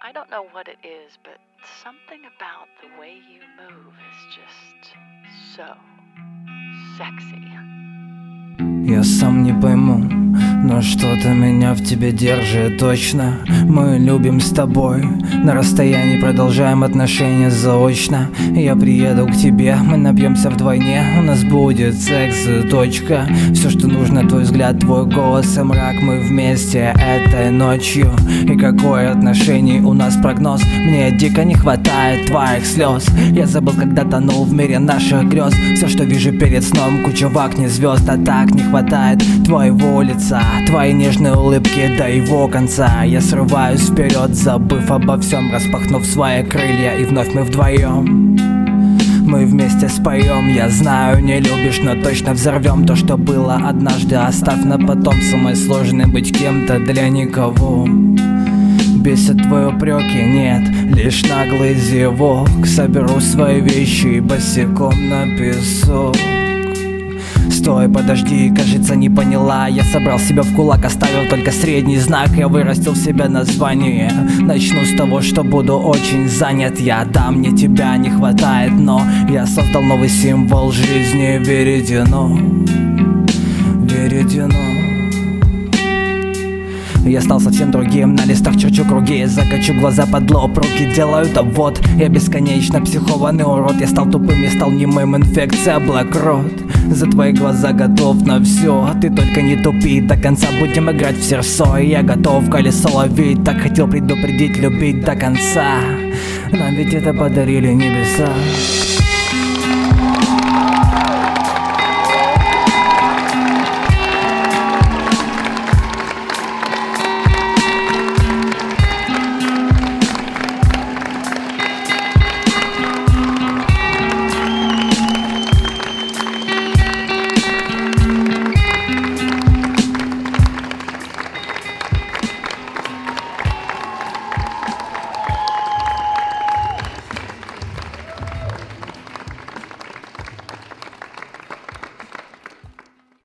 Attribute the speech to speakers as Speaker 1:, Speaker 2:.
Speaker 1: I don't know what it is, but something about the way you move is just so sexy.
Speaker 2: Я сам не пойму, но что-то меня в тебе держит точно. Мы любим с тобой, на расстоянии продолжаем отношения заочно. Я приеду к тебе, мы напьемся вдвойне, у нас будет секс и точка. Все, что нужно, твой взгляд, твой голос и мрак. Мы вместе этой ночью. И какое отношение у нас прогноз? Мне дико не хватает твоих слез. Я забыл, когда тонул в мире наших грез. Все, что вижу перед сном, куча в окне звезд. А так не хватает твоего лица, твоей нежной улыбки до его конца. Я срываюсь вперед, забыв обо всем, распахнув свои крылья, и вновь мы вдвоем. Мы вместе споем, я знаю, не любишь, но точно взорвем то, что было однажды. Оставь на потом, самое сложное быть кем-то для никого. Бесят твои упреки, нет, лишь наглый зевок. Соберу свои вещи и босиком на песок. Стой, подожди, кажется, не поняла. Я собрал себя в кулак, оставил только средний знак. Я вырастил в себя название. Начну с того, что буду очень занят. Да, мне тебя не хватает, но я создал новый символ жизни. Веретено, веретено. Я стал совсем другим, на листах черчу круги, закачу глаза под лоб, руки делаю да вот. Я бесконечно психованный урод, я стал тупым, я стал немым, инфекция блокрот. За твои глаза готов на все, ты только не тупи до конца, будем играть в сердцо. Я готов колесо ловить, так хотел предупредить, любить до конца. Нам ведь это подарили небеса.